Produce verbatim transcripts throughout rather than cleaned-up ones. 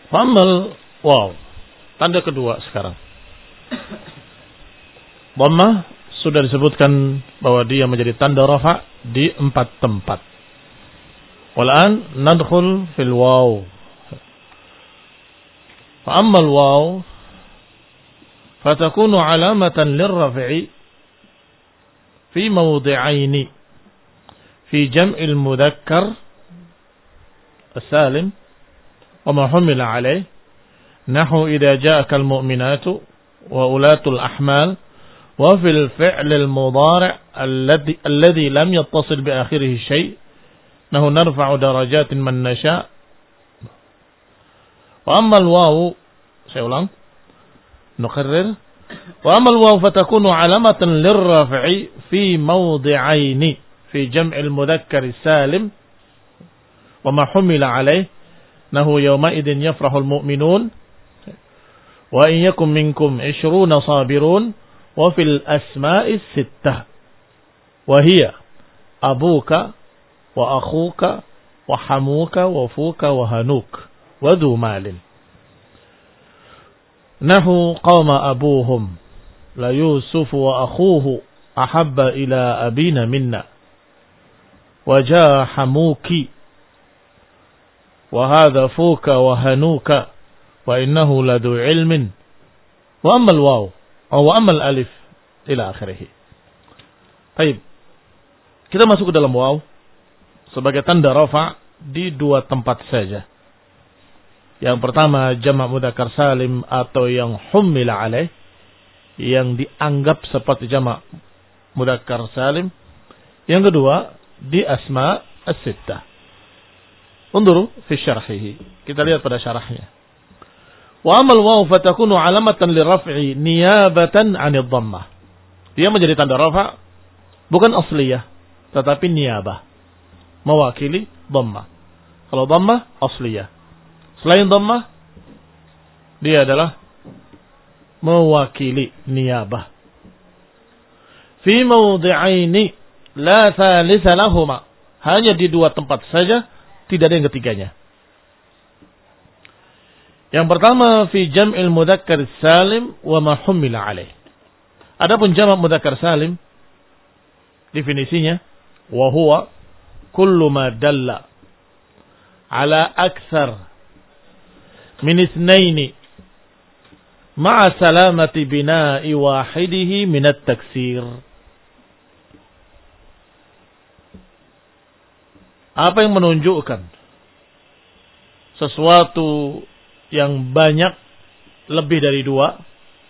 Famal wow. Tanda kedua sekarang. Dhammah sudah disebutkan bahwa dia menjadi tanda rafa di empat tempat. Wal'an nadkhul fil waw. Fa amma al-waw fatakunu 'alamatan lirraf'i fi mawdi'aini fi jam'il mudzakkar as-salim wa ma humila 'alayhi nahu idza ja'aka al-mu'minatu wa ulatul ahmal wa fil fi'l al-mudhari' alladhi alladhi lam yattasil bi akhirih shay' nahu narfa'u darajatin man nasha'. Wa amma al-waw, saya ulang, nukarrir. Wa amma al-waw fatakunu 'alamatan lirraf'i fi mawdi'aini fi jam'il mudzakkar salim wa ma humila 'alayhi nahu yawma idin yafrahul mu'minun wa in yakum minkum ishruna sabirun wa fil asma'i sittah wa hiya abuka wa akhuka wa hamuka wa fuka wa hanuk wa dhu malin nahu qama abuhum la yusuf wa akhuhu ahabba ila abina minna wa jaa hamuki wa hadha fuka wa hanuka wa innahu ladu ilmin wa amma al-waw wa amma al-alif ila akhirih. Baik, kita masuk ke dalam waw sebagai tanda rafa di dua tempat saja. Yang pertama jamak mudzakkar salim atau yang humila alaih, yang dianggap seperti jamak mudzakkar salim. Yang kedua di asma as-sittah. Unduru fi syarhihi. Kita lihat pada syarahnya. Wa amal waw fatakunu alamatan liraf'i niyabatan 'anil dhammah. Dia menjadi tanda rafa bukan asliyah tetapi niyabah. Mewakili dhammah. Kalau dhammah asliyah. Selain dhammah dia adalah mewakili niyabah. Fi mawdi'aini la thalitha lahuma. Hanya di dua tempat saja, tidak ada yang ketiganya. Yang pertama fi jam'il mudzakkar salim wa ma humila alaih. Adapun jamak mudzakkar salim definisinya wa huwa kullu ma dalla ala akthar min itsnaini ma'a salamati bina'i wahidihi min at-taksir. Apa yang menunjukkan sesuatu yang banyak lebih dari dua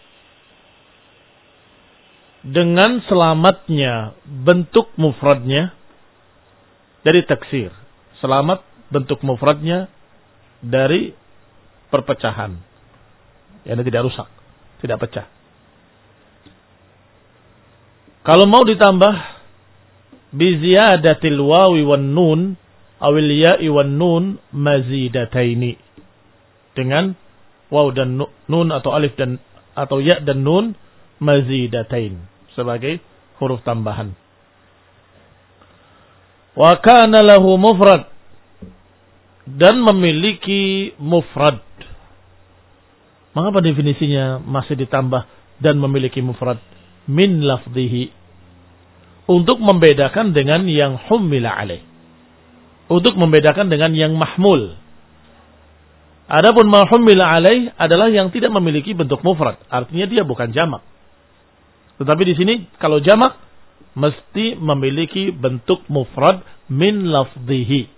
dengan selamatnya bentuk mufradnya dari taksir. Selamat bentuk mufradnya dari perpecahan. Yang tidak rusak, tidak pecah. Kalau mau ditambah bi ziyadatil wawi wan nun awil ya'i wan nun mazidataini. Dengan waw dan nun atau alif dan atau ya dan nun mazidatain sebagai huruf tambahan. Wa kana lahu mufrad, dan memiliki mufrad. Mengapa definisinya masih ditambah dan memiliki mufrad? Min lafdhihi, untuk membedakan dengan yang humila alaih, untuk membedakan dengan yang mahmul. Adapun ma humila alaih adalah yang tidak memiliki bentuk mufrad, artinya dia bukan jamak. Tetapi di sini kalau jamak mesti memiliki bentuk mufrad min lafdhihi.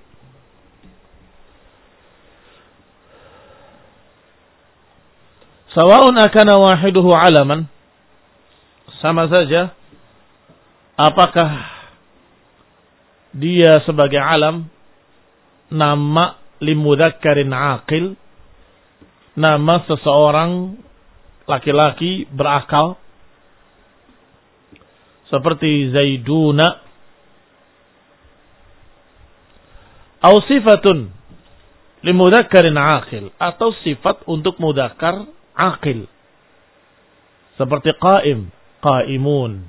Sawa'un akana wahiduhu alaman, sama saja apakah dia sebagai alam, nama limudzakkarin aqil, nama seseorang laki-laki berakal, seperti Zaiduna, atau sifatun limudzakkarin aqil, atau sifat untuk mudzakkar aqil, seperti qaim, qaimun.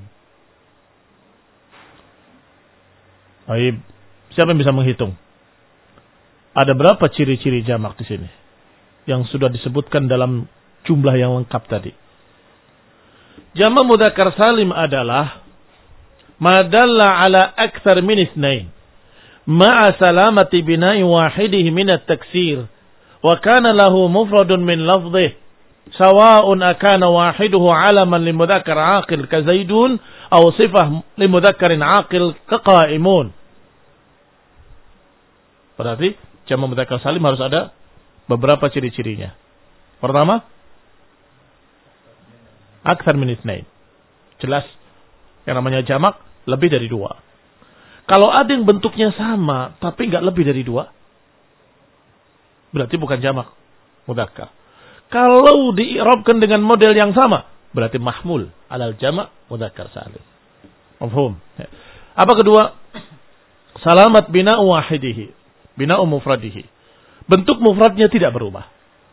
Baik, siapa yang bisa menghitung? Ada berapa ciri-ciri jamak di sini? yang sudah disebutkan dalam jumlah yang lengkap tadi. Jamak mudzakkar salim adalah ma dalla ala aktsar min itsnain ma'a salamati bina'i wahidihi min at-taksir wa kana lahu mufradun min lafdhihi sawa'un akana wahiduhu 'alaman li mudzakkar 'aqil ka zaidun aw sifah li mudzakkarin 'aqil ka qa'imun. Berarti jamak mudzakkar salim harus ada beberapa ciri-cirinya. Pertama, aktsar min itsnain. Jelas yang namanya jamak lebih dari dua. Kalau ada yang bentuknya sama tapi enggak lebih dari dua, berarti bukan jamak mudzakkar. Kalau diirabkan dengan model yang sama, berarti mahmul alal jamak mudzakkar salim. Mafhum? Apa kedua? Salamat bina'u wahidihi, bina'u mufradihi. Bentuk mufradnya tidak berubah.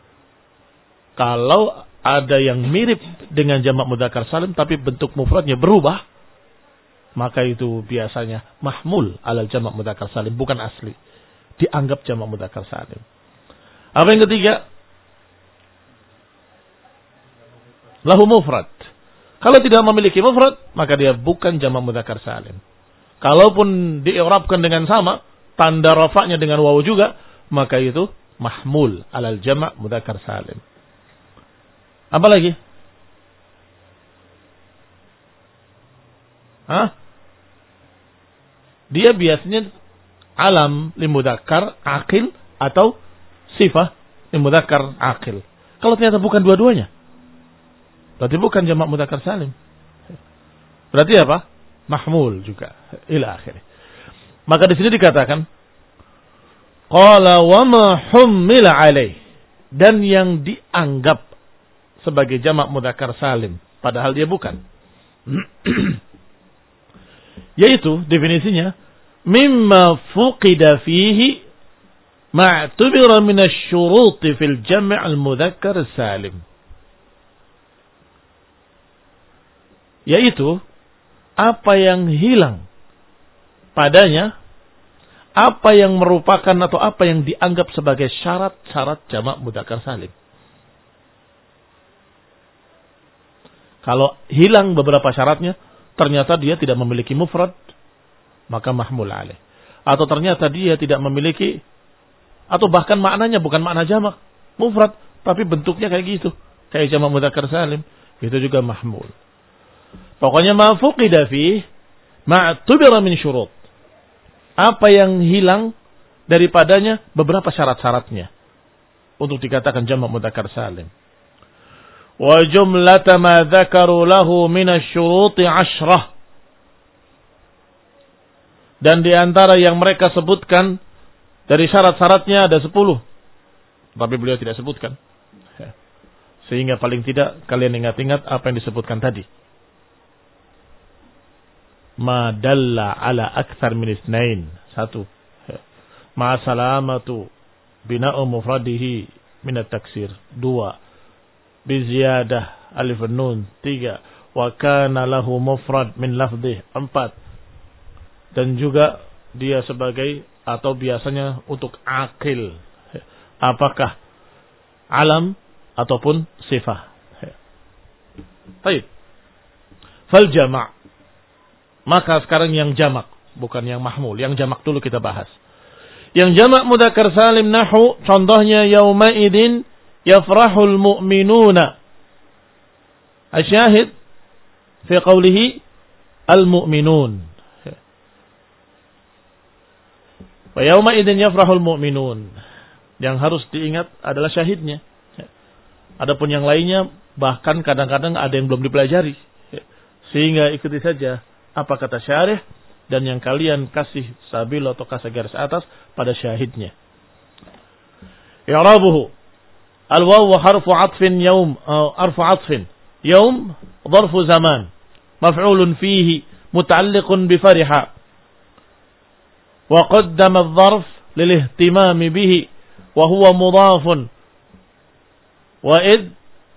Kalau ada yang mirip dengan jamak mudzakkar salim tapi bentuk mufradnya berubah, maka itu biasanya mahmul alal jamak mudzakkar salim, bukan asli. Dianggap jamak mudzakkar salim. Apa yang ketiga? Lahu mufrad. Kalau tidak memiliki mufrad, maka dia bukan jamak mudzakkar salim. Kalaupun di'irabkan dengan sama, tanda rafa'nya dengan wawu juga, maka itu mahmul alal jamak mudzakkar salim. Apa lagi? Hah? Dia biasanya alam limudzakkar aqil atau sifah limudzakkar aqil. Kalau ternyata bukan dua-duanya, berarti bukan jamak mudzakkar salim. Berarti apa? Mahmul juga. Ila akhirih. Maka di sini dikatakan qala wa ma hummila alaih, dan yang dianggap sebagai jamak mudzakkar salim padahal dia bukan. Yaitu definisinya mimma fuqida fihi ma'tubira min asy-syurut fil jam' al-mudzakkar salim. Yaitu apa yang hilang padanya, apa yang merupakan atau apa yang dianggap sebagai syarat-syarat jamak mudzakkar salim. Kalau hilang beberapa syaratnya, ternyata dia tidak memiliki mufrad, maka mahmul alaih. Atau ternyata dia tidak memiliki, atau bahkan maknanya bukan makna jamak, mufrad, tapi bentuknya kayak gitu, kayak jamak mudzakkar salim, itu juga mahmul. Pokoknya ma fuqida fih ma'tubira min syurut. Apa yang hilang daripadanya beberapa syarat-syaratnya untuk dikatakan jamak mudzakkar salim. Wa jumlata ma dzakaru lahu min asy-syuruti asyrah. Dan di antara yang mereka sebutkan dari syarat-syaratnya ada sepuluh. Tapi beliau tidak sebutkan. Sehingga paling tidak kalian ingat-ingat apa yang disebutkan tadi. Ma dalla ala aktsar min itsnain. Satu. Ma salamatu bina'u mufradihi min at-taksir. Dua. Biziyadah alif nun. Tiga. Wa kana lahu mufrad min lafdih. Empat. Dan juga dia sebagai atau biasanya untuk akil. Apakah alam ataupun sifah. Baik. Fal jama'. Maka sekarang yang jamak, bukan yang mahmul. Yang jamak dulu kita bahas. Yang jamak mudzakkar salim nahu, contohnya yauma idin yafrahul mu'minuna. Asyahid fi qawlihi al-mu'minun. Wa yauma idin yafrahul mu'minun. Yang harus diingat adalah syahidnya. Adapun yang lainnya bahkan kadang-kadang ada yang belum dipelajari. Sehingga ikuti saja apa kata syarih dan yang kalian kasih sabil atau kasih garis atas pada syahidnya. I'rabuhu al-wawu harfu 'athfin yaum harfu 'athfin yaum dharfu zaman maf'ulun fihi muta'alliqun bi fariha wa qaddama adh-dharf lil ihtimam bihi wa huwa mudhafun wa id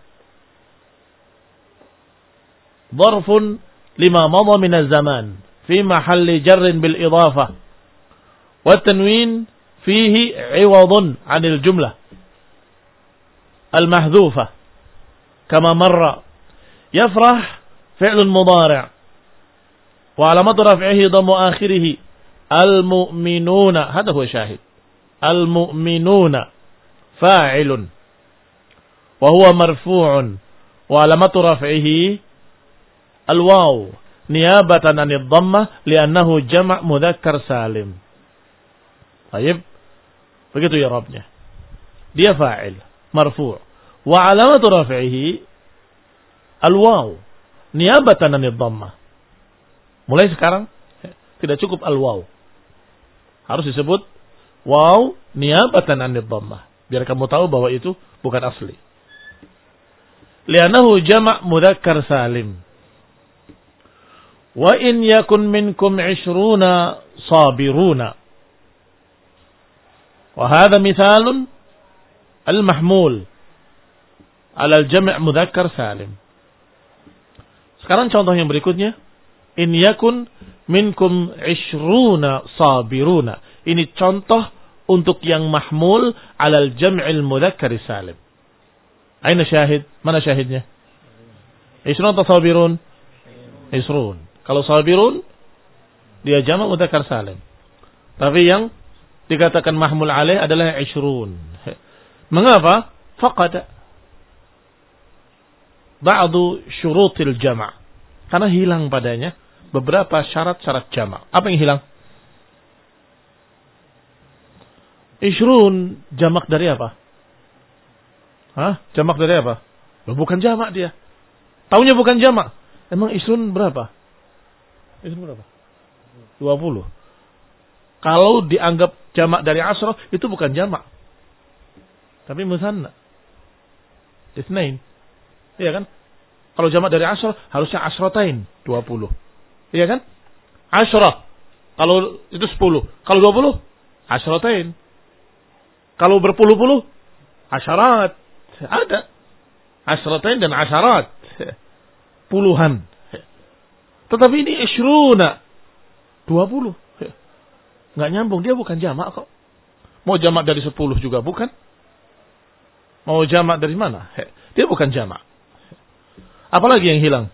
dharfun lima madha min az-zaman fi mahalli jarrin bil idafah wa tanwin fihi 'iwadun 'anil jumlah. al-mahdhufah kama marra. Yafrah fi'lun mudhari' wa alamatu raf'ihi dhammu akhirih al-mu'minuna. Hadha huwa syahid. Al-mu'minuna fa'ilun wa huwa marfu'un wa alamatu raf'ihi al-waw niyabatan 'anid dhammah li'annahu jama' mudzakkar salim. Baik. Begitu ya Rabbnya. Dia fa'il, marfu'. Wa alamatu raf'ihi al-waw niyabatan 'anid dhammah. Mulai sekarang tidak cukup al-waw. Harus disebut waw niyabatan 'anid dhammah. Biar kamu tahu bahwa itu bukan asli. Li'annahu jama' mudzakkar salim. Wa in yakun minkum ishruna sabiruna. Wa hadha mithalun al-mahmul ala al-jam' mudzakkar salim. Sekarang contoh yang berikutnya, in yakun minkum ishruna sabiruna. Ini contoh untuk yang mahmul ala al-jam' mudzakkar salim. Aina syahid? Mana syahidnya? Ishrun atau sabirun? Ishrun. Kalau sabirun dia jama' mudzakkar salim. Tapi yang dikatakan mahmul alaih adalah ishrun. Mengapa? Faqada ba'du syurutil jama'. Karena hilang padanya beberapa syarat-syarat jama'. Apa yang hilang? Ishrun jamak dari apa? Hah? Jamak dari apa? Bukan jamak dia. Taunya bukan jamak. Emang ishrun berapa? Ishrun berapa? dua puluh. Kalau dianggap jamak dari asrah, itu bukan jamak. Tapi musanna. Itsnain. Iya kan? Kalau jamak dari asrah, harusnya asratain. dua puluh. Iya kan? Asrah. Kalau itu sepuluh. Kalau dua puluh, asratain. Kalau berpuluh-puluh, asyarat. Ada. Asratain dan asyarat. Puluhan. Tetapi ini ishruna. dua puluh. Nggak nyambung, dia bukan jamak kok. Mau jamak dari sepuluh juga bukan. Mau jamak dari mana? Dia bukan jamak. Apalagi yang hilang?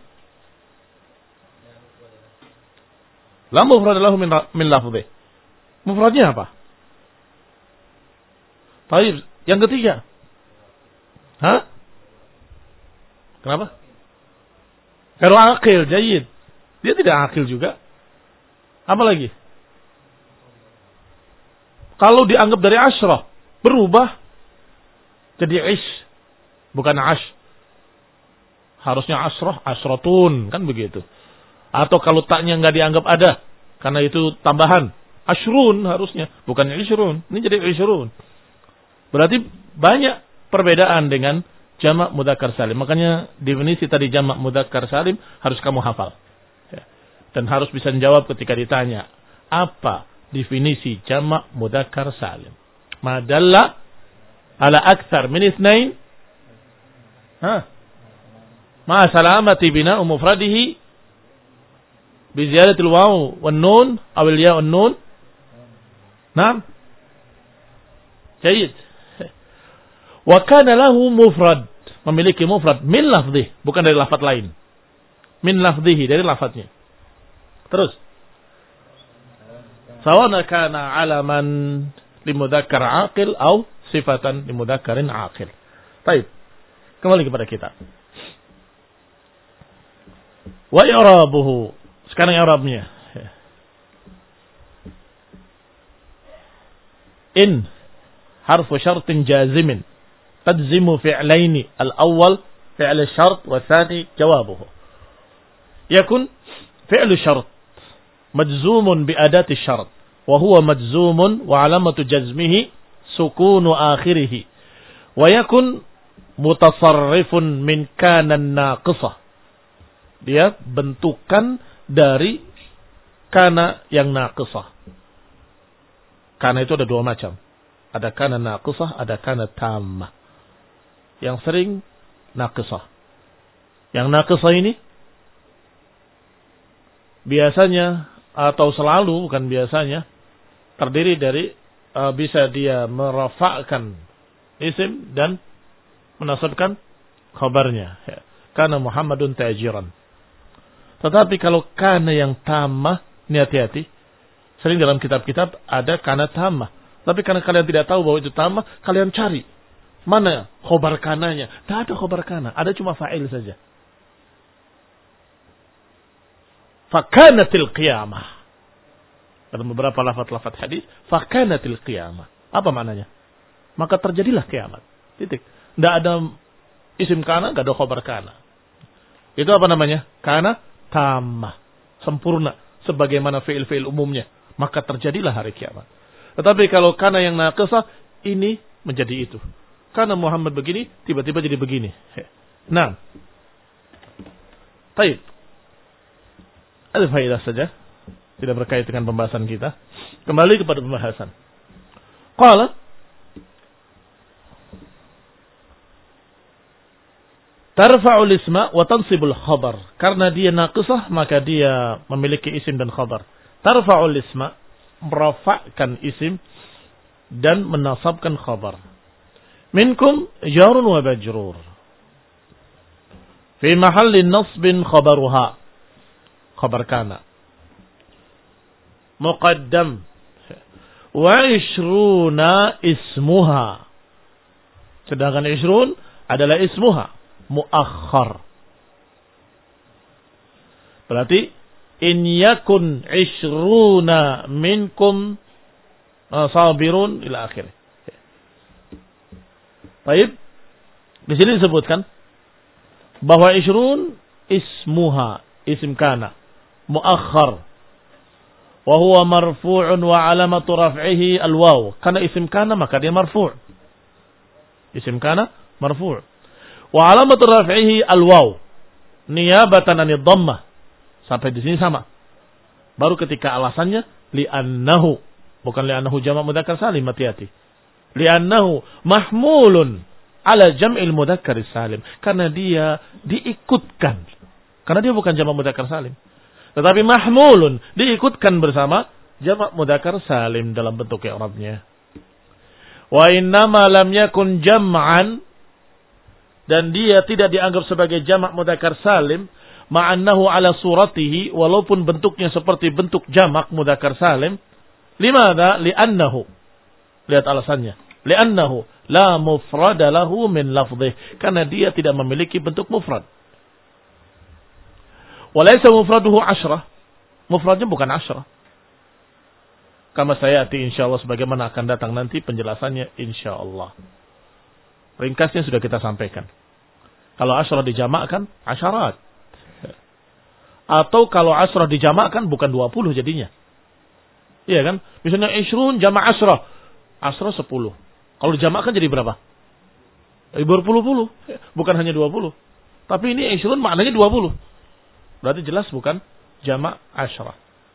La mufrad lahu min, min lafdhi. Mufradnya apa? Baik, yang ketiga. Hah? Kenapa? Kalau akil, jayid. Dia tidak akil juga. Apa lagi? Kalau dianggap dari asyrah, berubah jadi ish, bukan ash. Harusnya asrah, asratun, kan begitu. Atau kalau taknya nggak dianggap ada, karena itu tambahan, ashrun harusnya, bukan ishrun. Ini jadi ishrun. Berarti banyak perbedaan dengan jamak mudzakkar salim. Makanya definisi tadi jamak mudzakkar salim harus kamu hafal. Dan harus bisa menjawab ketika ditanya, apa definisi jamak mudzakkar salim? Madalla ala aktsar min itsnain. Ha? Ma salamati bina'u mufradihi bi ziyadati al-waw wan nun aw al-ya wan nun. Naam. Jayyid. Wa kana lahu mufrad, memiliki mufrad min lafdhi, bukan dari lafaz lain. Min lafdhihi, dari lafaznya. Terus sawana kana alaman limudzakkar aqil atau sifatan limudzakkarin aqil. Baik. Kembali kepada kita. Wa i'rabuhu. Sekarang i'rabnya. In harfu syartin jazimin تجزم فعلين الأول فعل الشرط والثاني جوابه. يكون فعل الشرط مجزوم بأداة الشرط وهو مجزوم وعلامة جزمه سكون آخره. ويكون متصرف من كان الناقصة. Dia bentukan dari kana yang naqisah. Kana itu ada dua macam. Ada kana naqisah, ada kana tammah. Yang sering naqisah. Yang naqisah ini biasanya atau selalu, bukan biasanya, terdiri dari uh, bisa dia merafa'kan isim dan menasabkan khabarnya. Ya. Kana Muhammadun tajiran. Tetapi kalau kana yang tamah, ini hati-hati. Sering dalam kitab-kitab ada kana tamah. Tapi karena kalian tidak tahu bahwa itu tamah, kalian cari. Mana khobar kananya? Tidak ada khobar kana. Ada cuma fa'il saja. Fakanatil qiyamah. Dalam beberapa lafaz-lafaz hadis, fakanatil qiyamah. Apa maknanya? Maka terjadilah kiamat. Titik. Tidak ada isim kana, tidak ada khobar kana. Itu apa namanya? Kana tamah. Sempurna. Sebagaimana fi'il-fi'il umumnya. Maka terjadilah hari kiamat. Tetapi kalau kana yang naqisah, ini menjadi itu. Kana Muhammad begini, tiba-tiba jadi begini. Nah. Baik. Ada faedah saja. Tidak berkait dengan pembahasan kita. Kembali kepada pembahasan. Qala. Tarfa'ul isma wa tansibul khabar. Karena dia naqisah, maka dia memiliki isim dan khabar. Tarfa'ul isma, merafa'kan isim dan menasabkan khabar. Minkum jarun wa bajrur. Fi mahallin nasbin khabaruha. Khabar kana. Muqaddam. Wa ishruna ismuha. Sedangkan ishrun adalah ismuha. Muakhar. Berarti in yakun ishruna minkum sabirun ila akhir. Baik. Di sini disebutkan bahwa ishrun ismuha, isim kana, muakhar. Wa huwa marfu'un wa alamatu raf'ihi al-waw. Karena isim kana maka dia marfu'. Isim kana marfu'. Wa alamatu raf'ihi al-waw. Niyabatan 'anid dhammah. Sampai di sini sama. Baru ketika alasannya li'annahu, bukan li'annahu jamak mudzakkar salim, hati-hati. Li'annahu mahmulun ala jam'il mudzakkar salim. Karena dia diikutkan. Karena dia bukan jamak mudzakkar salim. Tetapi mahmulun, diikutkan bersama jamak mudzakkar salim dalam bentuk i'rabnya. Wa innama lam yakun jam'an, dan dia tidak dianggap sebagai jamak mudzakkar salim, ma'annahu ala suratihi, walaupun bentuknya seperti bentuk jamak mudzakkar salim. Limadha? Li'annahu. Lihat alasannya. Li'annahu la mufrada lahu min lafdhih. Karena dia tidak memiliki bentuk mufrad. Walaysa mufraduhu asyrah. Mufradnya bukan asyrah. Kama sayati insyaallah, sebagaimana akan datang nanti penjelasannya insyaallah. Ringkasnya sudah kita sampaikan. Kalau asyrah dijamakkan, asyarat. Atau kalau asyrah dijamakkan bukan dua puluh jadinya. Iya kan? Misalnya ishrun jamak asyrah. Asyrah sepuluh. Kalau dijamakkan jadi berapa? Berpuluh-puluh. Bukan hanya dua puluh. Tapi ini ishrun maknanya dua puluh. Berarti jelas bukan jamak asyrah.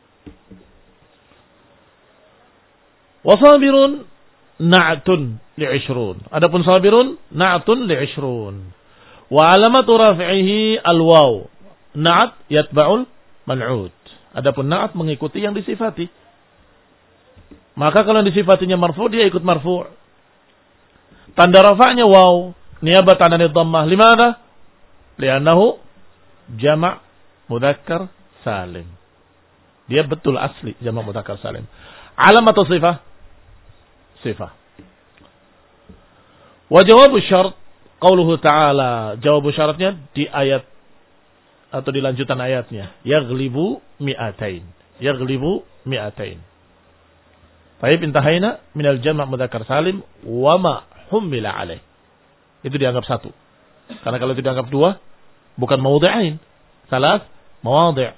Wasabirun na'tun li'ishrun. Adapun sabirun na'tun li'ishrun. Wa alamatu raf'ihi al-waw. Na'at yatba'ul man'ud. Adapun na'at mengikuti yang disifati. Maka kalau disifatinya marfu', dia ikut marfu'. Tanda rafa'nya waw. Niyabatan 'anid dhammah. Limadha? Li'annahu jama' mudzakkar salim. Dia betul asli jama' mudzakkar salim. Alamat atau sifah? Sifah. Wa jawabu syart qauluhu ta'ala. Jawabu syaratnya di ayat atau di lanjutan ayatnya. Yaghlibu mi'atain. Yaghlibu mi'atain. Baik, intahaina minal jama' mudzakkar salim wa ma humila alaih. Itu dianggap satu. Karena kalau itu dianggap dua, bukan mawdi'ain. Salas mawadhi'.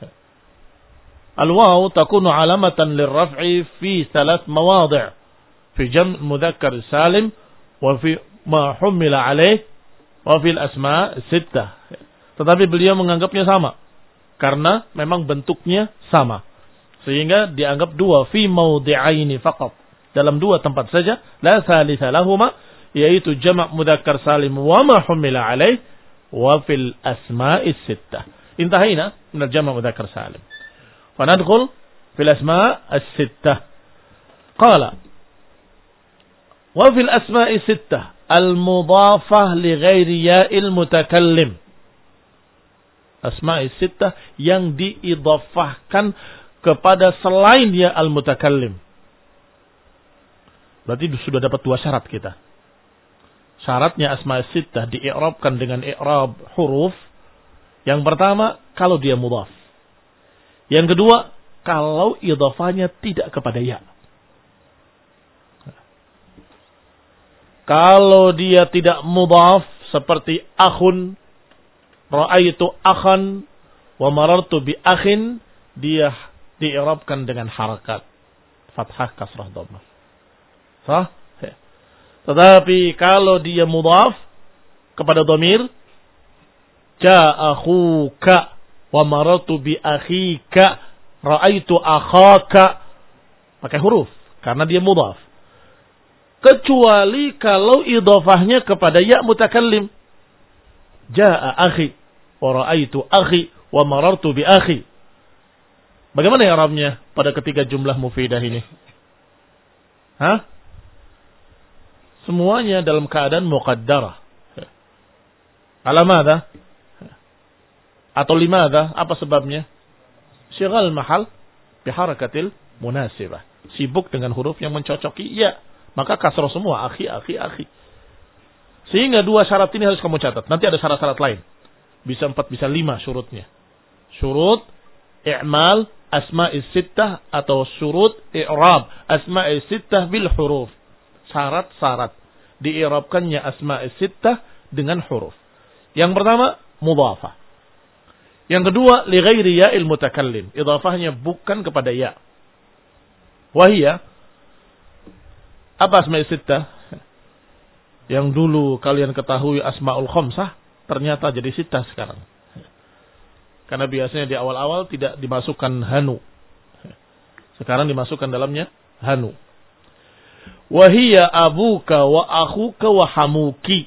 Al-waw takunu alamatan lirraf'i fi salas mawadhi'. Fi jam' mudzakkar salim wa fi ma humila alaih wa fi al-asma' sittah. Tetapi beliau menganggapnya sama. Karena memang bentuknya sama. Sehingga dianggap dua. Fi mawdi'aini faqat. Dalam dua tempat saja. La thalitha lahuma. Yaitu jama' mudzakkar salim wa ma humila alaih. Wa fil asma'i sittah. Intahina min al-jama' mudzakkar salim. Fanadkhul fil asma' as-sittah. Qala. Wa fil asma'i sittah. al-mudhafah li ghairi ya'il mutakallim. Asma'i sittah yang diidhafahkan kepada selain ya al-mutakallim. Berarti sudah dapat dua syarat kita. Syaratnya asma'i sittah di'irabkan dengan i'rab huruf. Yang pertama, kalau dia mudhaf. Yang kedua, kalau idhafahnya tidak kepada ya. Kalau dia tidak mudhaf seperti akhun, ra'aitu akhan wa marartu bi akhin, dia di'irabkan dengan harakat fathah, kasrah, dhammah. Sah? Tetapi kalau dia mudhaf kepada dhamir, ja'akhuka wa marartu bi akhika, ra'aitu akhaka, pakai huruf karena dia mudhaf. Kecuali kalau idhafahnya kepada ya mutakallim. Ja'a akhi wa ra'aitu akhi wa marartu bi akhi. Bagaimana i'rabnya pada ketiga jumlah mufidah ini? Hah? Semuanya dalam keadaan muqaddarah. Ala madza? Atau limadza? Apa sebabnya? Syighal mahal bi harakatil munasibah. Sibuk dengan huruf yang mencocoki ya. Maka kasroh semua, akhi, akhi, akhi. Sehingga dua syarat ini harus kamu catat. Nanti ada syarat-syarat lain. Bisa empat, bisa lima syurutnya. Syurut, i'mal, asma'is sittah, atau syurut, i'rab, asma'is sittah bil huruf. Syarat-syarat. Di'irabkannya asma'is sittah dengan huruf. Yang pertama, mudhafah. Yang kedua, li ghairi ya'il mutakallim. Idhafahnya bukan kepada ya. Wahiyya, apa asma'is sittah? Yang dulu kalian ketahui asma'ul khamsah, ternyata jadi sittah sekarang. Karena biasanya di awal-awal tidak dimasukkan hanu. Sekarang dimasukkan dalamnya hanu. Wahiyya abuka wa akhuka wa hamuki.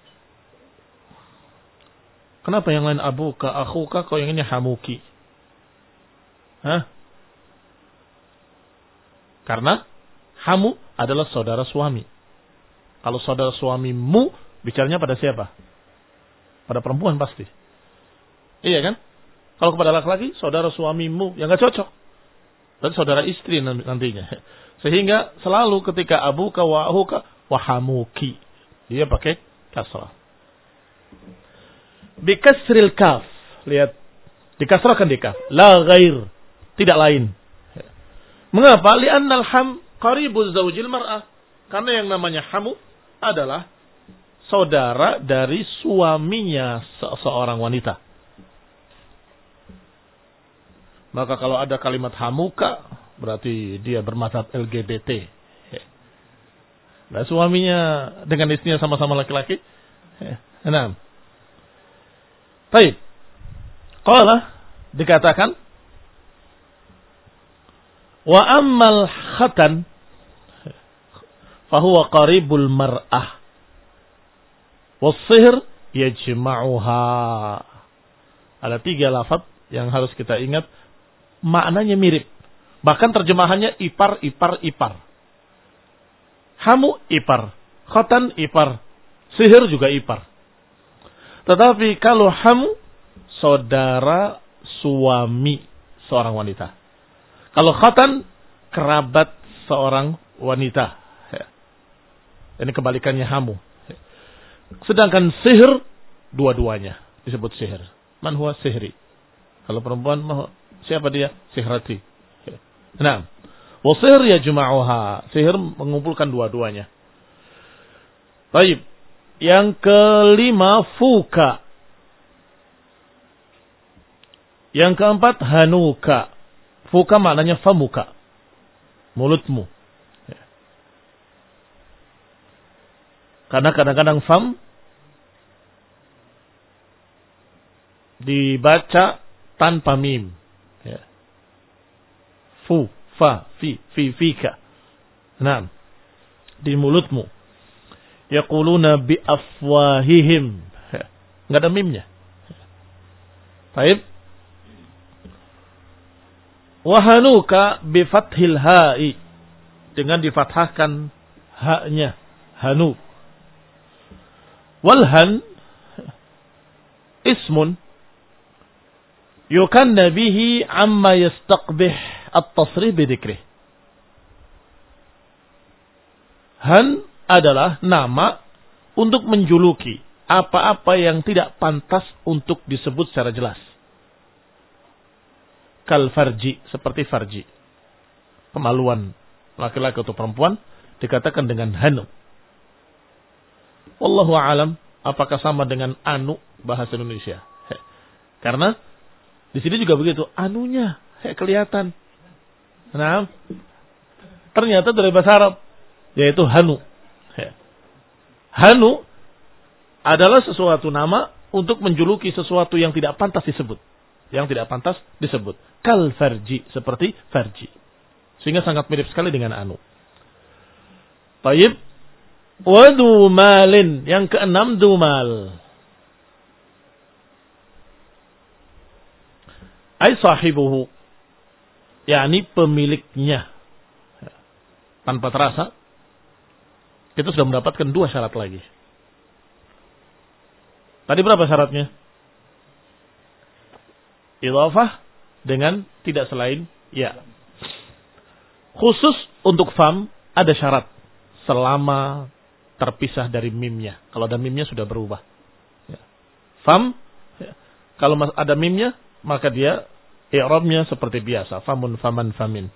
Kenapa yang lain abuka, akhuka, kau yang ini hamuki? Hah? Karena hamu adalah saudara suami. Kalau saudara suamimu, bicaranya pada siapa? Pada perempuan pasti. Iya kan? Kalau kepada laki-laki, saudara suamimu, yang gak cocok. Berarti saudara istri nantinya. Sehingga selalu ketika abuka wa ahuka wa hamuki, dia pakai kasrah. Bikasril kaf. Lihat. Dikasrahkan di kaf. La ghair. Tidak lain. Mengapa? Li'annal ham qaribuz zawjil mar'ah. Karena yang namanya hamu adalah saudara dari suaminya seorang wanita. Maka kalau ada kalimat hamuka, berarti dia bermadzhab L G B T. Nah, suaminya dengan istrinya sama-sama laki-laki. Nah. Baik. Qala dikatakan wa ammal khatan fahuwa qaribul mar'ah was-sihr yajma'uha. Ada tiga lafaz yang harus kita ingat, maknanya mirip. Bahkan terjemahannya ipar, ipar, ipar. Hamu ipar, khatan ipar, sihir juga ipar. Tetapi kalau hamu, saudara suami seorang wanita. Kalau khatan, kerabat seorang wanita. Ini kebalikannya hamu. Sedangkan sihir, dua-duanya disebut sihir. Man huwa sihri. Kalau perempuan, siapa dia? Sihrati. Nah, wa sihir ya juma'uha. Sihir mengumpulkan dua-duanya. Baik. Yang kelima, fuka. Yang keempat, hanuka. Fuka maknanya famuka. Mulutmu. Karena kadang-kadang fam dibaca tanpa mim. Ya. Fu, fa, fi, fi, fika. Nah, di mulutmu. Yaquluna bi afwahihim. Ya. Nggak ada mimnya. Baik. Wahanuka bi fathil ha'i. Dengan difathahkan haknya. Hanu. Walhan ismun yukanna bihi amma yastaqbih at-tasrih bidzikrih. Han adalah nama untuk menjuluki apa-apa yang tidak pantas untuk disebut secara jelas. Kal farji, seperti farji. Kemaluan laki-laki atau perempuan dikatakan dengan hanu. Wallahu a'lam, apakah sama dengan anu bahasa Indonesia? He. Karena di sini juga begitu, anunya he, kelihatan. Nah, ternyata dari bahasa Arab yaitu hanu. He. Hanu adalah sesuatu nama untuk menjuluki sesuatu yang tidak pantas disebut, yang tidak pantas disebut. Kal farji, seperti farji. Sehingga sangat mirip sekali dengan anu. Taib. Wa dumalin. Yang keenam dumal. Ay sahibuhu. yakni pemiliknya. Tanpa terasa, kita sudah mendapatkan dua syarat lagi. Tadi berapa syaratnya? Idhafah dengan tidak selain ya. Khusus untuk fam ada syarat selama terpisah dari mimnya. Kalau ada mimnya sudah berubah. Ya. Fam, ya. Kalau ada mimnya maka dia i'rabnya seperti biasa. Famun, faman, famin.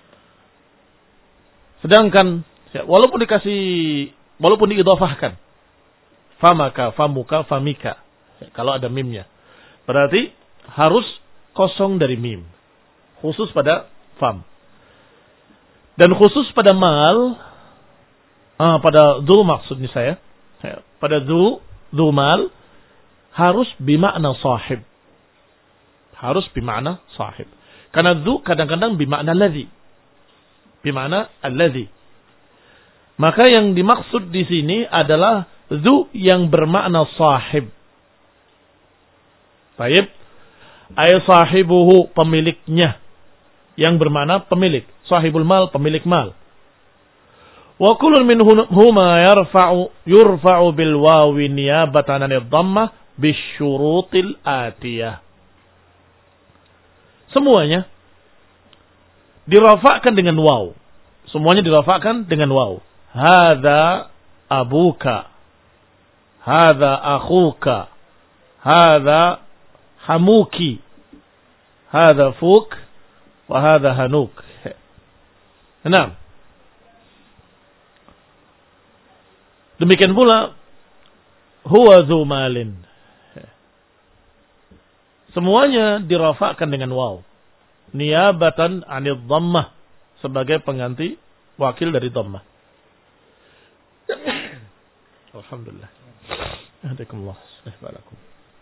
Sedangkan ya, walaupun dikasih, walaupun diidhafahkan, famaka, famuka, famika. Ya, kalau ada mimnya, berarti harus kosong dari mim. Khusus pada fam. Dan khusus pada mal, ah, pada dhu maksudnya saya, ya, pada dhu, dhu mal, harus bimakna sahib. Harus bimakna sahib. Karena dhu kadang-kadang bimakna ladhi. Bimakna alladhi. Maka yang dimaksud di sini adalah dhu yang bermakna sahib. Baik. Ay sahibuhu, pemiliknya. Yang bermakna pemilik. Sahibul mal, pemilik mal. Wa kullun minhuma yarfa'u yurfa'u bil wawi niyabatan 'anil dhammah bisyurutil atiyah. Semuanya dirafa'kan dengan waw. Semuanya dirafa'kan dengan waw. Hadza abuka. Hadza akhuka. Hadza hamuki. Hadza fuk. Wa hadza hanuk. Enam. Demikian pula huwa dzu malin. Semuanya dirafa'kan dengan waw. Niyabatan 'anil dhammah, sebagai pengganti wakil dari dhammah. Alhamdulillah. Ahdakumullah. Assalamualaikum.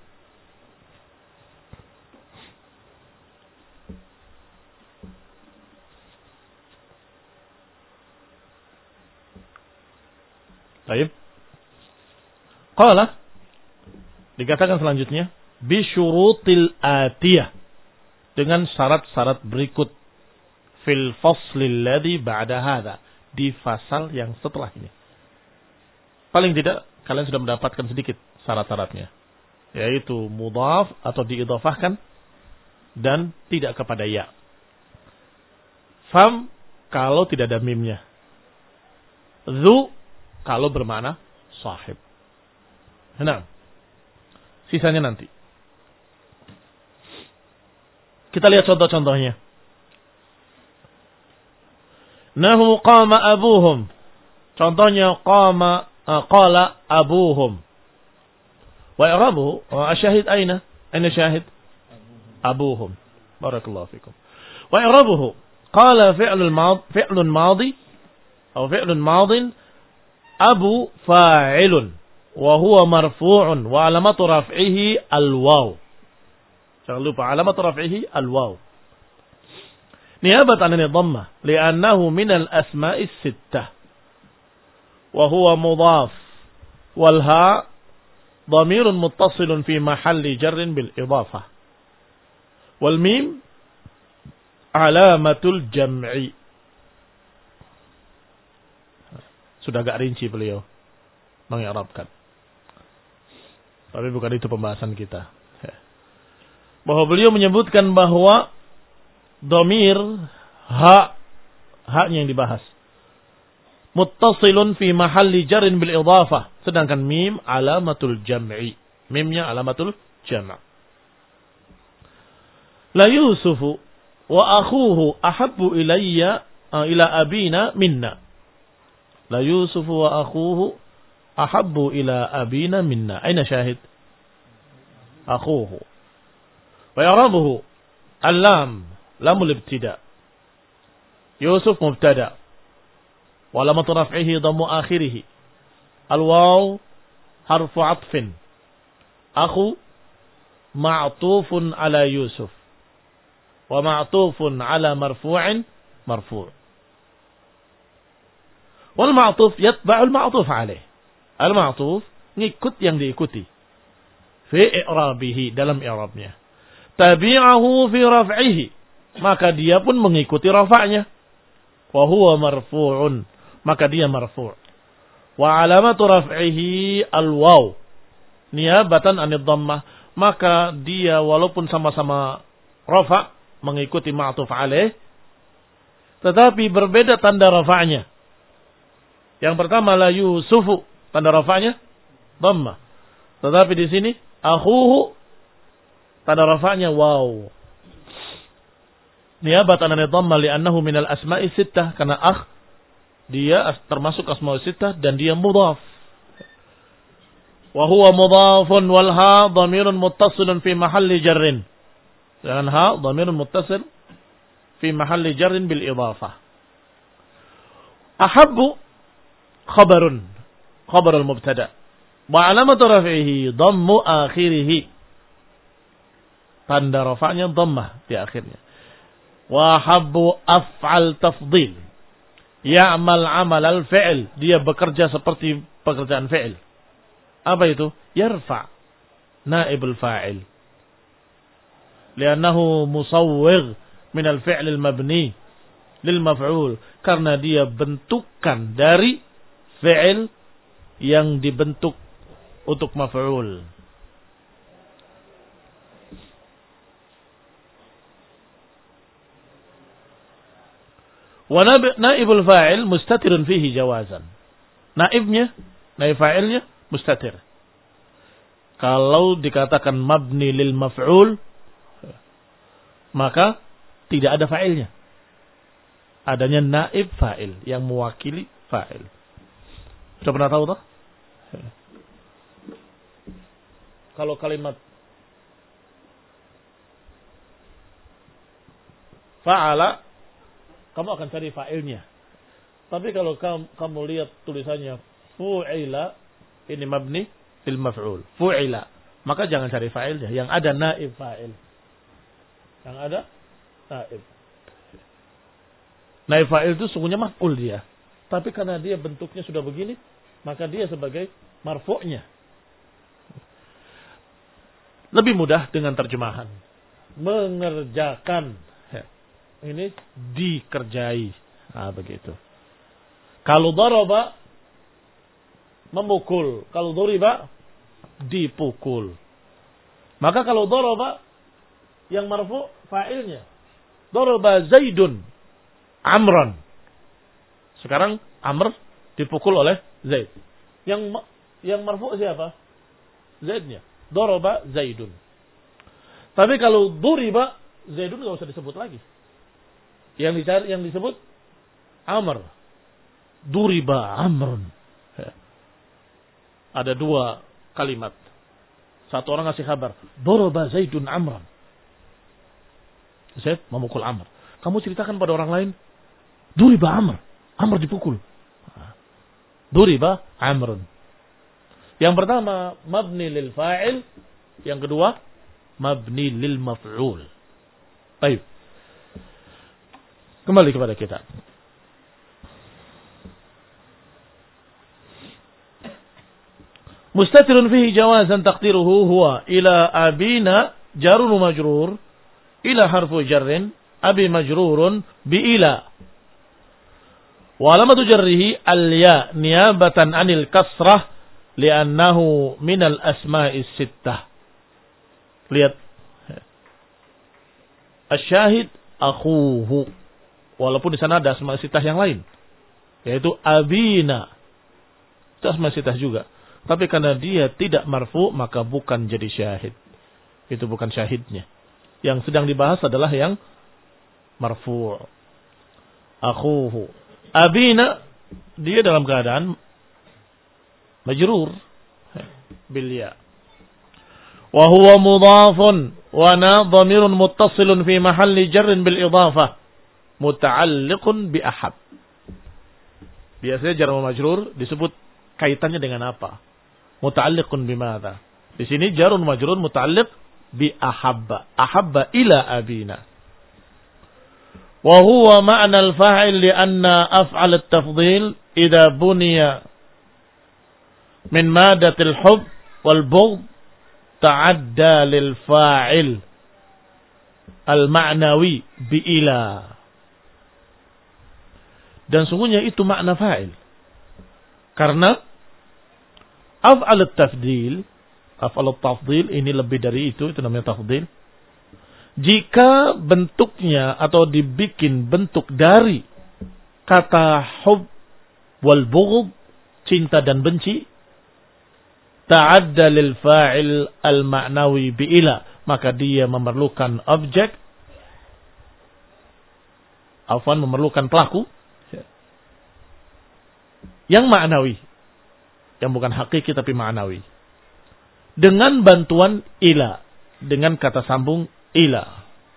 Baik. Qala, dikatakan selanjutnya bi syurutil atiyah, dengan syarat-syarat berikut fil faslil ladzi ba'da hadza, di fasal yang setelah ini. Paling tidak kalian sudah mendapatkan sedikit syarat-syaratnya, yaitu mudhaf atau diidhafahkan dan tidak kepada ya. Fam kalau tidak ada mimnya. Dzu kalau bermakna sahib. Nah, sisanya nanti. Kita lihat contoh-contohnya. Nahu qama abuhum. Contohnya qama uh, qala abuhum. Wa i'rabuhu wa asyahid aina? Aina syahid? Abuhum. Barakallahu fikum. Wa i'rabuhu qala fi'lun madi fi'lun madi atau fi'lun madin abu fa'ilun wa huwa marfu'un wa alamatu raf'ihi al-waw. Jangan lupa alamatu raf'ihi al-waw. Niyabatan 'anil dhammah li'annahu min al-asma'is sittah. Wa huwa mudhaf wal ha dhamirun muttasilun fi mahalli jarrin bil idhafah. Wal mim alamatul jam'i. Sudah agak rinci beliau mengi'rabkan. Tapi bukan itu pembahasan kita. Bahwa beliau menyebutkan bahwa dhamir ha, haknya yang dibahas. Muttasilun fi mahalli jarin bil idhafah. Sedangkan mim alamatul jam'i. Mimnya alamatul jam'. La Yusufu wa akhuhu ahabbu ilayya ila abina minna. La Yusufu wa akhuhu ahabbu ila abina minna. Aina syahid? Akhuhu. Wa i'rabuhu al-lam, lamul ibtida. Yusuf mubtada. Wa lamatu raf'ihi dhammu akhirih. Al-waw harfu 'athfin. Akhu ma'tufun ala Yusuf. Wa ma'tufun ala marfu'in marfu'. Wal ma'tuf yatba'ul ma'tuf alaih. Al ma'tuf ngikut yang diikuti. Fi i'rabihi, dalam i'rabnya. Tabi'ahu fi raf'ihi, maka dia pun mengikuti rafa'nya. Wa huwa marfu'un, maka dia marfu'. Wa alamatu raf'ihi al-waw niyabatan 'anid dhammah, maka dia walaupun sama-sama rafa' mengikuti ma'tuf alaih, tetapi berbeda tanda rafa'nya. Yang pertama la Yusufu, tanda rafa'nya dhammah. Tetapi di sini akhuhu, tanda rafa'nya waw. Niyabatan 'anid dhammah li'annahu minal asma'i sittah, karena akh dia termasuk asma'us sittah dan dia mudhaf. Wa huwa mudhafun wal ha dhamirun muttasilun fi mahalli jarrin. Dan ha dhamirun muttasil fi mahalli jarrin bil idhafah. Ahabbu khabarun, khabarul mubtada. Wa alamatu raf'ihi dhammu akhirih. Tanda rafa'nya dhammah di akhirnya. Wa habbu af'al tafdhil. Ya'mal 'amal al-fi'l, dia bekerja seperti pekerjaan fi'il. Apa itu? Yarfa' naibul fa'il. Li'annahu musawwigh min al-fi'l al-mabni lil maf'ul, karena dia bentukan dari fi'il yang dibentuk untuk maf'ul. Wa naibul fa'il mustatirun fihi jawazan. Naibnya, naib fa'ilnya mustatir. Kalau dikatakan mabni lil maf'ul, maka tidak ada fa'ilnya. Adanya naib fa'il yang mewakili fa'il. Sudah pernah tahu toh? Kalau kalimat fa'ala, kamu akan cari fa'ilnya. Tapi kalau kamu, kamu lihat tulisannya fu'ila, ini mabni fil maf'ul. Fu'ila, maka jangan cari fa'ilnya. Yang ada naib fa'il. Yang ada naib. Naib fa'il itu sungguhnya maf'ul dia. Tapi karena dia bentuknya sudah begini, maka dia sebagai marfu'nya. Lebih mudah dengan terjemahan. Mengerjakan. Ini dikerjai. Nah, begitu. Kalau daraba, memukul. Kalau duriba, dipukul. Maka kalau daraba, yang marfu fa'ilnya. Daraba Zaidun Amran. Sekarang Amr dipukul oleh Zaid. Yang yang marfu siapa? Zaidnya. Daraba Zaidun. Tapi kalau duriba, Zaidun enggak usah disebut lagi. Yang dicari, yang disebut Amr. Duriba Amrun. Ada dua kalimat. Satu orang ngasih kabar, daraba Zaidun Amran. Zaid memukul Amr. Kamu ceritakan pada orang lain, duriba Amr. Amr dipukul. Duriba Amrun. Yang pertama mabni lil fa'il, yang kedua mabni lil maf'ul. Baik. Kembali kepada kita. Mustatirun fihi jawazan taqdiruhu huwa ila abina jarun majrur, ila harfu jarrin, abi majrurun bi ila. Wa alamatu jarrihi al-ya niyabatan anil kasrah li'annahu minal asma'is sittah. Lihat. Asyahid akhuhu. Walaupun di sana ada asma' sittah yang lain, yaitu abina. Itu asma' sittah juga. Tapi karena dia tidak marfu, maka bukan jadi syahid. Itu bukan syahidnya. Yang sedang dibahas adalah yang marfu'. Akhuhu. Abina, dia dalam keadaan majrur bil ya. Wa huwa mudhafun wa na dhamirun muttasilun fi mahalli jarrin bil idhafah muta'alliqun bi ahab. Biasanya jar wa majrur disebut kaitannya dengan apa? Muta'alliqun bimadza? Di sini jarun majrur muta'alliq bi ahabba. Ahabba ila abina. Wa huwa ma'na al-fa'il li'anna af'al at-tafdhil idza buniya min madatil hub wal bughd ta'adda lil fa'il al-ma'nawi bi ila. Dan sungguhnya itu makna fa'il. Karena af'al at-tafdhil, af'al at-tafdhil ini lebih dari itu, itu namanya tafdhil. Jika bentuknya atau dibikin bentuk dari kata hub wal bughd, cinta dan benci, ta'adda lil fa'il al-ma'nawi bi ila, maka dia memerlukan objek, afwan memerlukan pelaku yang ma'nawi, yang bukan hakiki tapi ma'nawi, dengan bantuan ila, dengan kata sambung ila.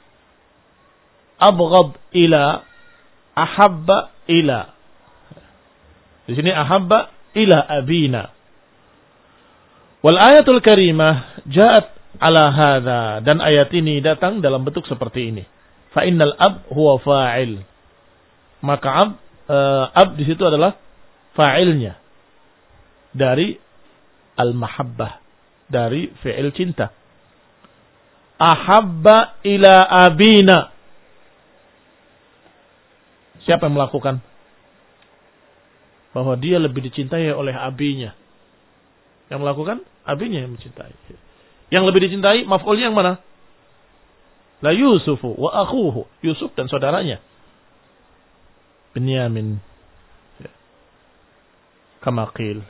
Abghad ila, ahabba ila. Di sini ahabba ila abina. Wal ayatul karimah ja'at ala hadha, dan ayat ini datang dalam bentuk seperti ini. Fa innal ab huwa fa'il. Maka ab uh, ab di situ adalah fa'ilnya dari al-mahabbah, dari fi'il cinta. Ahabba ila abina. Siapa yang melakukan? Bahwa dia lebih dicintai oleh abinya. Yang melakukan? Abinya yang mencintai. Yang lebih dicintai, maf'ulnya yang mana? La Yusufu wa akhuhu. Yusuf dan saudaranya. Binyamin. Kama qil.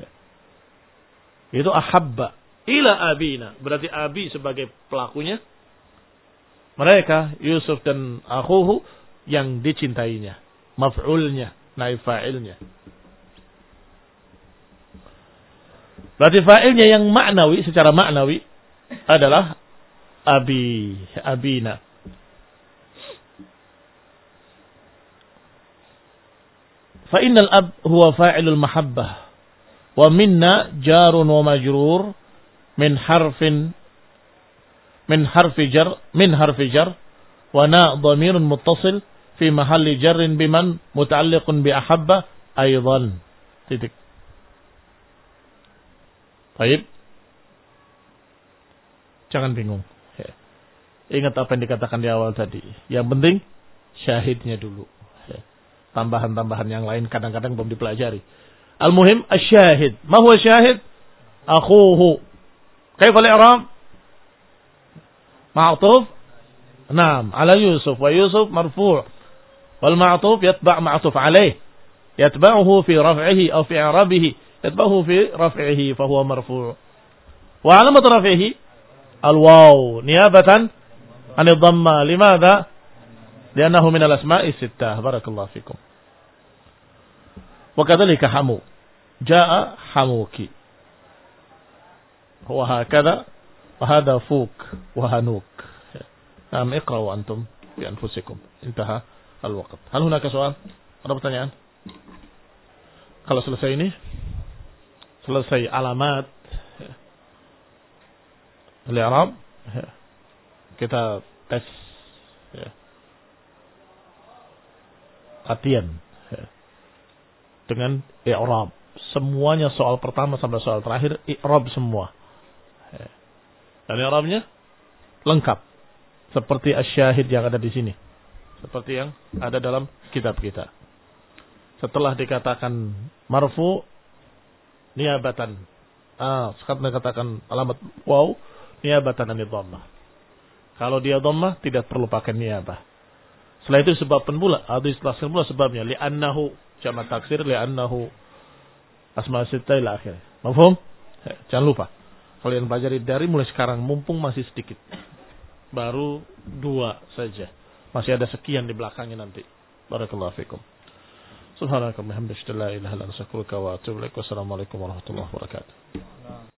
Itu ahabba ila abina. Berarti abi sebagai pelakunya. Mereka, Yusuf dan akhuhu, yang dicintainya. Maf'ulnya, naib fa'ilnya. Berarti fa'ilnya yang maknawi, secara maknawi adalah abi, abina. Fa'innal ab huwa fa'ilul mahabbah. Wa minna jarun wa majrur min harfin min harfi jar min harfi jar wa na dhamirun muttasil fi mahalli jarrin biman muta'alliqun bi ahabba aidan. Titik. Baik. Jangan bingung. Ingat apa yang dikatakan di awal tadi. Yang penting syahidnya dulu. Tambahan-tambahan yang lain kadang-kadang belum dipelajari. Al-muhim asy-syahid. Ma huwa syahid? Akhuhu. Kaifa al-i'rab? Ma'tuf? Naam, ala Yusuf wa Yusuf marfu'. Wal ma'tuf yatba' ma'tuf alaih. Yatba'uhu fi raf'ihi aw fi i'rabihi. Yatba'uhu fi raf'ihi fa huwa marfu'. Wa 'alamat raf'ihi al-waw niyabatan 'an ad-dhamma. Limadha? Li'annahu min al-asma'i sittah. Barakallahu fikum. Wa kadzalika hamu. Jaa hamuki. Wa hakadha wa hadha fuk wa hanuk. Naam, iqra'u antum bi anfusikum. Intaha al-waqt. Hal hunaka soal? Ada pertanyaan? Kalau selesai ini, selesai alamat al-i'rab, kita tes latihan dengan i'rab. Semuanya soal pertama sampai soal terakhir i'rab semua. Dan i'rabnya lengkap seperti asy-syahid yang ada di sini. Seperti yang ada dalam kitab kita. Setelah dikatakan marfu niyabatan Ah, sekarang katakan alamat waw niyabatan anid dhammah. Kalau dia dhammah tidak perlu pakai niyabah. Setelah itu sebab pula atau istilah pula sebabnya li'annahu jamak taksir li'annahu asma sittah ila akhir. Mafhum? Jangan lupa. Kalian pelajari dari mulai sekarang mumpung masih sedikit. Baru dua saja. Masih ada sekian di belakangnya nanti. Barakallahu fikum. Subhanakallahumma hamdaka la ilaha illa anta astaghfiruka wa atubu ilaik. Wassalamualaikum warahmatullahi wabarakatuh.